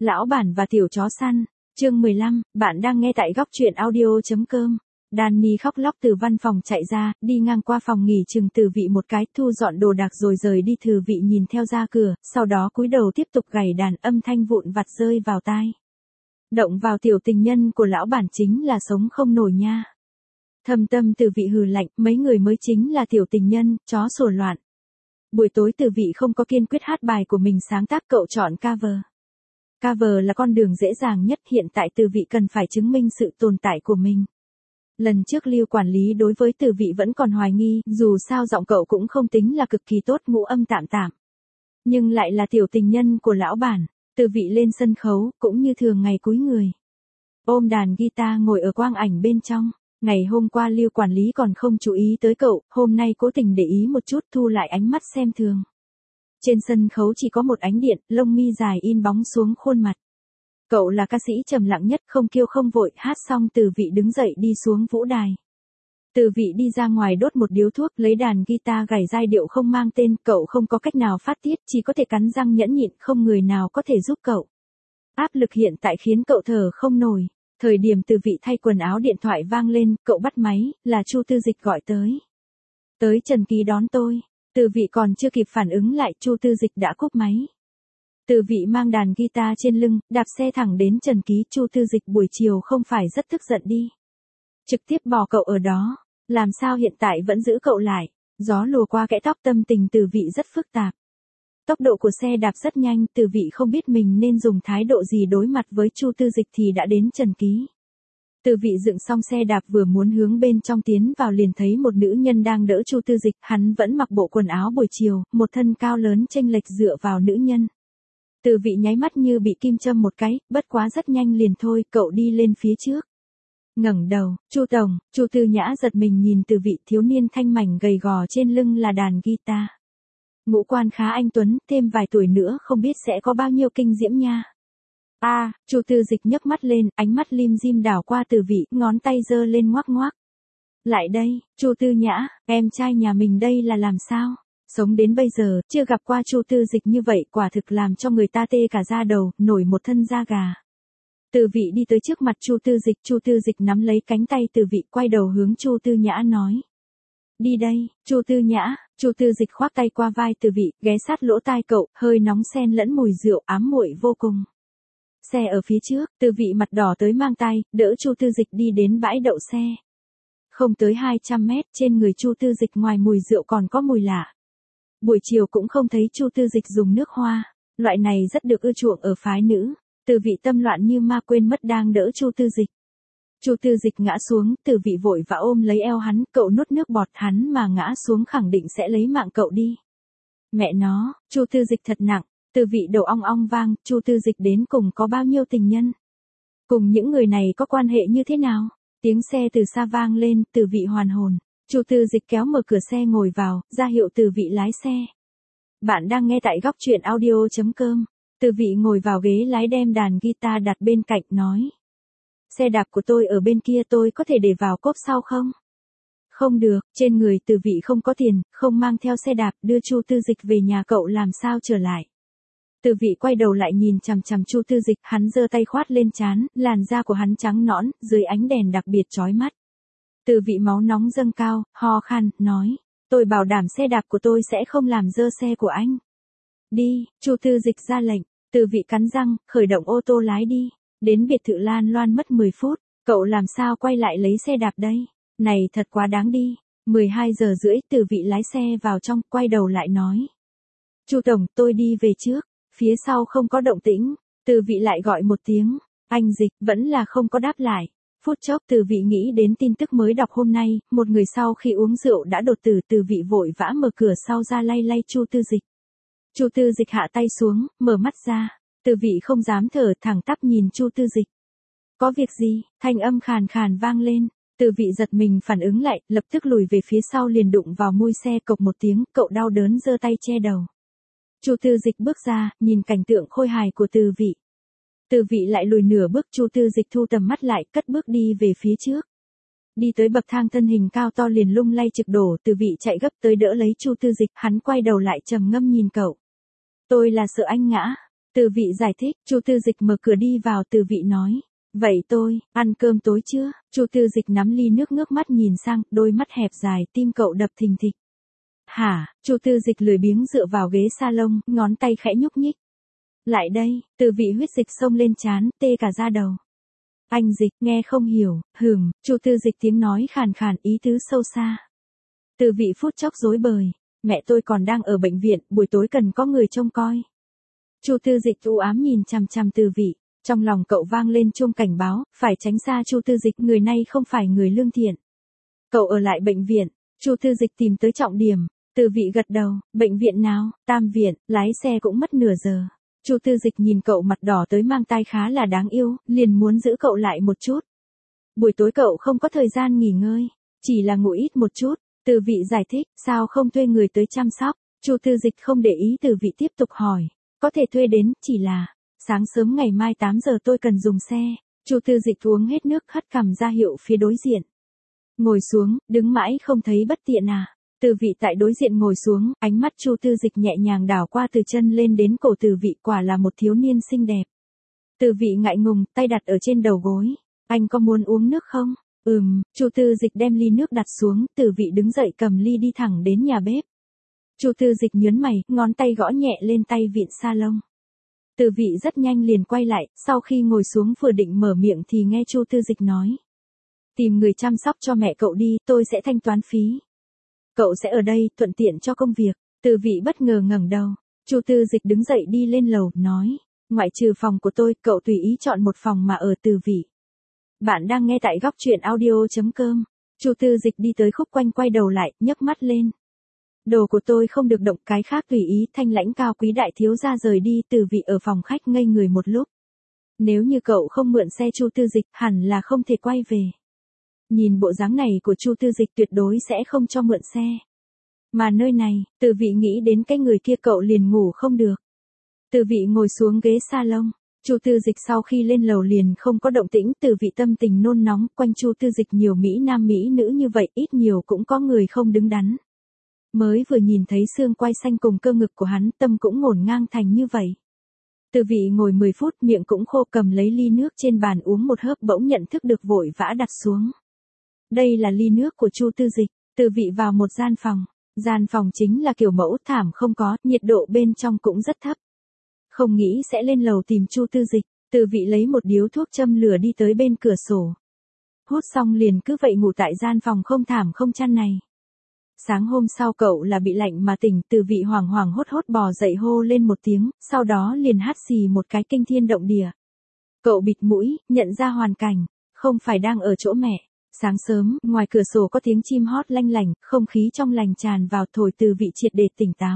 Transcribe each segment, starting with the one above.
Lão bản và tiểu chó săn, chương 15, bạn đang nghe tại góc truyện audio.com. Danny khóc lóc từ văn phòng chạy ra, đi ngang qua phòng nghỉ chừng Từ Vị một cái, thu dọn đồ đạc rồi rời đi. Từ Vị nhìn theo ra cửa, sau đó cúi đầu tiếp tục gảy đàn, âm thanh vụn vặt rơi vào tai. Động vào tiểu tình nhân của lão bản chính là sống không nổi nha. Thâm tâm Từ Vị hừ lạnh, mấy người mới chính là tiểu tình nhân, chó sủa loạn. Buổi tối Từ Vị không có kiên quyết hát bài của mình sáng tác, cậu chọn cover. Cover là con đường dễ dàng nhất, hiện tại Từ Vị cần phải chứng minh sự tồn tại của mình. Lần trước Lưu quản lý đối với Từ Vị vẫn còn hoài nghi, dù sao giọng cậu cũng không tính là cực kỳ tốt, ngũ âm tạm tạm. Nhưng lại là tiểu tình nhân của lão bản. Từ Vị lên sân khấu, cũng như thường ngày cúi người. Ôm đàn guitar ngồi ở quang ảnh bên trong. Ngày hôm qua Lưu quản lý còn không chú ý tới cậu, hôm nay cố tình để ý một chút, thu lại ánh mắt xem thường. Trên sân khấu chỉ có một ánh điện, lông mi dài in bóng xuống khuôn mặt. Cậu là ca sĩ trầm lặng nhất, không kiêu không vội, hát xong Từ Vị đứng dậy đi xuống vũ đài. Từ Vị đi ra ngoài đốt một điếu thuốc, lấy đàn guitar gảy giai điệu không mang tên, cậu không có cách nào phát tiết, chỉ có thể cắn răng nhẫn nhịn, không người nào có thể giúp cậu. Áp lực hiện tại khiến cậu thở không nổi. Thời điểm Từ Vị thay quần áo điện thoại vang lên, cậu bắt máy, là Chu Tư Dịch gọi tới. Tới Trần Ký đón tôi. Từ Vị còn chưa kịp phản ứng lại, Chu Tư Dịch đã cúp máy. Từ Vị mang đàn guitar trên lưng, đạp xe thẳng đến Trần Ký. Chu Tư Dịch buổi chiều không phải rất tức giận đi. Trực tiếp bỏ cậu ở đó, làm sao hiện tại vẫn giữ cậu lại. Gió lùa qua kẽ tóc, tâm tình Từ Vị rất phức tạp. Tốc độ của xe đạp rất nhanh, Từ Vị không biết mình nên dùng thái độ gì đối mặt với Chu Tư Dịch thì đã đến Trần Ký. Từ Vị dựng xong xe đạp vừa muốn hướng bên trong tiến vào liền thấy một nữ nhân đang đỡ Chu Tư Dịch, hắn vẫn mặc bộ quần áo buổi chiều, một thân cao lớn chênh lệch dựa vào nữ nhân. Từ Vị nháy mắt như bị kim châm một cái, bất quá rất nhanh liền thôi, cậu đi lên phía trước. Ngẩng đầu, Chu tổng, Chu Tư Nhã giật mình nhìn Từ Vị, thiếu niên thanh mảnh gầy gò trên lưng là đàn guitar. Ngũ quan khá anh tuấn, thêm vài tuổi nữa không biết sẽ có bao nhiêu kinh diễm nha. Chu Tư Dịch nhấc mắt lên, ánh mắt lim dim đảo qua Từ Vị, ngón tay giơ lên ngoắc ngoắc. Lại đây, Chu Tư Nhã, em trai nhà mình đây là làm sao? Sống đến bây giờ, chưa gặp qua Chu Tư Dịch như vậy, quả thực làm cho người ta tê cả da đầu, nổi một thân da gà. Từ Vị đi tới trước mặt Chu Tư Dịch nắm lấy cánh tay Từ Vị, quay đầu hướng Chu Tư Nhã nói. Đi đây, Chu Tư Nhã. Chu Tư Dịch khoác tay qua vai Từ Vị, ghé sát lỗ tai cậu, hơi nóng xen lẫn mùi rượu, ám muội vô cùng. Xe ở phía trước, Từ Vị mặt đỏ tới mang tay, đỡ Chu Tư Dịch đi đến bãi đậu xe. Không tới 200 mét, trên người Chu Tư Dịch ngoài mùi rượu còn có mùi lạ. Buổi chiều cũng không thấy Chu Tư Dịch dùng nước hoa, loại này rất được ưa chuộng ở phái nữ. Từ Vị tâm loạn như ma, quên mất đang đỡ Chu Tư Dịch. Chu Tư Dịch ngã xuống, Từ Vị vội vã ôm lấy eo hắn, cậu nuốt nước bọt, hắn mà ngã xuống khẳng định sẽ lấy mạng cậu đi. Mẹ nó, Chu Tư Dịch thật nặng. Từ Vị đầu ong ong vang, Chu Tư Dịch đến cùng có bao nhiêu tình nhân? Cùng những người này có quan hệ như thế nào? Tiếng xe từ xa vang lên, Từ Vị hoàn hồn. Chu Tư Dịch kéo mở cửa xe ngồi vào, ra hiệu Từ Vị lái xe. Bạn đang nghe tại góc truyện audio.com. Từ Vị ngồi vào ghế lái, đem đàn guitar đặt bên cạnh, nói. Xe đạp của tôi ở bên kia, tôi có thể để vào cốp sau không? Không được, trên người Từ Vị không có tiền, không mang theo xe đạp, đưa Chu Tư Dịch về nhà cậu làm sao trở lại. Từ Vị quay đầu lại nhìn chằm chằm Chu Tư Dịch, hắn giơ tay khoát lên trán, làn da của hắn trắng nõn, dưới ánh đèn đặc biệt chói mắt. Từ Vị máu nóng dâng cao, ho khan, nói, tôi bảo đảm xe đạp của tôi sẽ không làm dơ xe của anh. Đi, Chu Tư Dịch ra lệnh. Từ Vị cắn răng, khởi động ô tô lái đi. Đến biệt thự Lan Loan mất 10 phút, cậu làm sao quay lại lấy xe đạp đây? Này thật quá đáng đi. 12 giờ rưỡi, Từ Vị lái xe vào trong, quay đầu lại nói. Chu tổng, tôi đi về trước. Phía sau không có động tĩnh, Từ Vị lại gọi một tiếng, anh Dịch, vẫn là không có đáp lại. Phút chốc Từ Vị nghĩ đến tin tức mới đọc hôm nay, một người sau khi uống rượu đã đột tử. Từ Vị vội vã mở cửa sau ra lay lay Chu Tư Dịch. Chu Tư Dịch hạ tay xuống, mở mắt ra. Từ Vị không dám thở, thẳng tắp nhìn Chu Tư Dịch. Có việc gì? Thanh âm khàn khàn vang lên. Từ Vị giật mình phản ứng lại, lập tức lùi về phía sau, liền đụng vào mui xe, cộc một tiếng, cậu đau đớn giơ tay che đầu. Chu Tư Dịch bước ra, nhìn cảnh tượng khôi hài của Từ Vị. Từ Vị lại lùi nửa bước, Chu Tư Dịch thu tầm mắt lại, cất bước đi về phía trước. Đi tới bậc thang, thân hình cao to liền lung lay trực đổ, Từ Vị chạy gấp tới đỡ lấy Chu Tư Dịch, hắn quay đầu lại trầm ngâm nhìn cậu. Tôi là sợ anh ngã. Từ vị giải thích, Chu Tư Dịch mở cửa đi vào, Từ vị nói. Vậy tôi, ăn cơm tối chưa? Chu Tư Dịch nắm ly nước ngước mắt nhìn sang, đôi mắt hẹp dài, tim cậu đập thình thịch. Hả? Chu Tư Dịch lười biếng dựa vào ghế salon, ngón tay khẽ nhúc nhích. Lại đây, Từ vị huyết dịch xông lên trán, tê cả da đầu. Anh Dịch, nghe không hiểu, Chu Tư Dịch tiếng nói khàn khàn, ý tứ sâu xa. Từ vị phút chốc rối bời, mẹ tôi còn đang ở bệnh viện, buổi tối cần có người trông coi. Chu Tư Dịch u ám nhìn chằm chằm Từ vị, trong lòng cậu vang lên chuông cảnh báo, phải tránh xa Chu Tư Dịch, người này không phải người lương thiện. Cậu ở lại bệnh viện, Chu Tư Dịch tìm tới trọng điểm, Từ vị gật đầu, bệnh viện nào? Tam viện, lái xe cũng mất nửa giờ. Chu Tư Dịch nhìn cậu mặt đỏ tới mang tai khá là đáng yêu, liền muốn giữ cậu lại một chút. Buổi tối cậu không có thời gian nghỉ ngơi, chỉ là ngủ ít một chút. Từ vị giải thích, sao không thuê người tới chăm sóc? Chu Tư Dịch không để ý, Từ vị tiếp tục hỏi, có thể thuê đến, chỉ là sáng sớm ngày mai 8 giờ tôi cần dùng xe. Chu Tư Dịch uống hết nước, hất cằm ra hiệu phía đối diện. Ngồi xuống, đứng mãi không thấy bất tiện à? Từ vị tại đối diện ngồi xuống, ánh mắt Chu Tư Dịch nhẹ nhàng đảo qua từ chân lên đến cổ Từ vị, quả là một thiếu niên xinh đẹp. Từ vị ngại ngùng, tay đặt ở trên đầu gối. Anh có muốn uống nước không? Chu Tư Dịch đem ly nước đặt xuống, Từ vị đứng dậy cầm ly đi thẳng đến nhà bếp. Chu Tư Dịch nhớn mày, ngón tay gõ nhẹ lên tay vịn salon. Từ vị rất nhanh liền quay lại, sau khi ngồi xuống vừa định mở miệng thì nghe Chu Tư Dịch nói. Tìm người chăm sóc cho mẹ cậu đi, tôi sẽ thanh toán phí. Cậu sẽ ở đây, thuận tiện cho công việc. Từ vị bất ngờ ngẩng đầu. Chu Tư Dịch đứng dậy đi lên lầu, nói. Ngoại trừ phòng của tôi, cậu tùy ý chọn một phòng mà ở. Từ vị. Bạn đang nghe tại góc truyện audio.com. Chu Tư Dịch đi tới khúc quanh, quay đầu lại, nhấc mắt lên. Đồ của tôi không được động, cái khác tùy ý. Thanh lãnh cao quý đại thiếu gia rời đi. Từ vị ở phòng khách ngây người một lúc. Nếu như cậu không mượn xe Chu Tư Dịch, hẳn là không thể quay về. Nhìn bộ dáng này của Chu Tư Dịch tuyệt đối sẽ không cho mượn xe. Mà nơi này, Từ vị nghĩ đến cái người kia cậu liền ngủ không được. Từ vị ngồi xuống ghế salon. Chu Tư Dịch sau khi lên lầu liền không có động tĩnh. Từ vị tâm tình nôn nóng, quanh Chu Tư Dịch nhiều mỹ nam mỹ nữ như vậy, ít nhiều cũng có người không đứng đắn. Mới vừa nhìn thấy xương quai xanh cùng cơ ngực của hắn, tâm cũng ngổn ngang thành như vậy. Từ vị ngồi 10 phút, miệng cũng khô, cầm lấy ly nước trên bàn uống một hớp, bỗng nhận thức được, vội vã đặt xuống. Đây là ly nước của Chu Tư Dịch. Từ vị vào một gian phòng. Gian phòng chính là kiểu mẫu, thảm không có, nhiệt độ bên trong cũng rất thấp. Không nghĩ sẽ lên lầu tìm Chu Tư Dịch. Từ vị lấy một điếu thuốc châm lửa đi tới bên cửa sổ. Hút xong liền cứ vậy ngủ tại gian phòng không thảm không chăn này. Sáng hôm sau cậu là bị lạnh mà tỉnh. Từ vị hoảng hoảng hốt hốt bò dậy hô lên một tiếng, sau đó liền hắt xì một cái kinh thiên động địa. Cậu bịt mũi, nhận ra hoàn cảnh, không phải đang ở chỗ mẹ. Sáng sớm, ngoài cửa sổ có tiếng chim hót lanh lảnh, không khí trong lành tràn vào, thổi Từ vị triệt để tỉnh táo.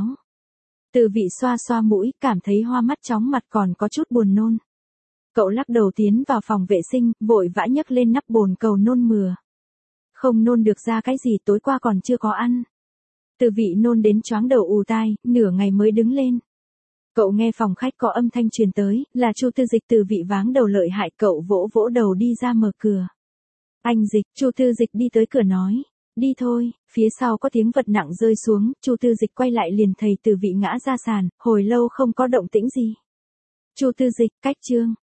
Từ vị xoa xoa mũi, cảm thấy hoa mắt chóng mặt, còn có chút buồn nôn. Cậu lắc đầu tiến vào phòng vệ sinh, vội vã nhấc lên nắp bồn cầu nôn mửa. Không nôn được ra cái gì, tối qua còn chưa có ăn. Từ vị nôn đến choáng đầu ù tai, nửa ngày mới đứng lên. Cậu nghe phòng khách có âm thanh truyền tới, là Chu Tư Dịch. Từ vị váng đầu lợi hại, cậu vỗ vỗ đầu đi ra mở cửa. Anh Dịch, Chu Tư Dịch đi tới cửa nói. Đi thôi, phía sau có tiếng vật nặng rơi xuống, Chu Tư Dịch quay lại liền thấy Từ vị ngã ra sàn, hồi lâu không có động tĩnh gì. Chu Tư Dịch, cách chương.